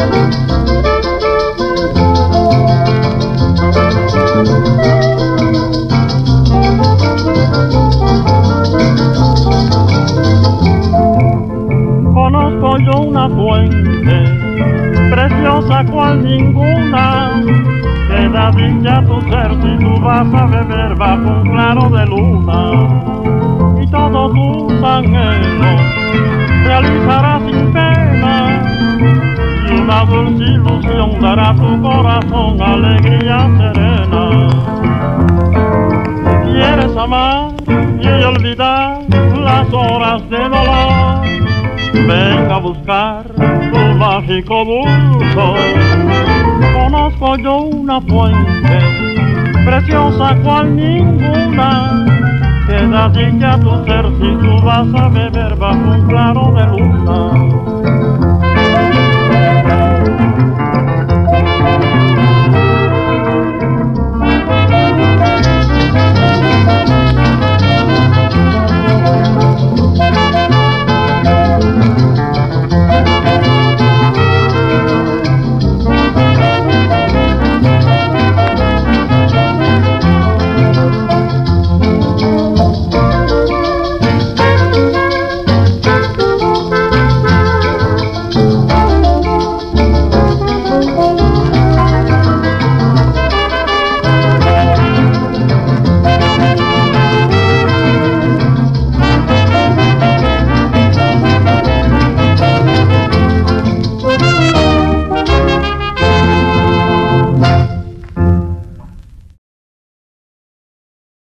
Conozco yo una fuente preciosa cual ninguna, que da dicha a tu ser si tú vas a beber bajo un claro de luna, y todos tus anhelos realizarás sin pena, y una dulce ilusión dará a tu corazón alegría serena. Si quieres amar y olvidar las horas de dolor, ven a buscar tu mágico dulce. Conozco yo una fuente preciosa cual ninguna, que da dicha a tu ser si tú vas a beber bajo un claro de luna.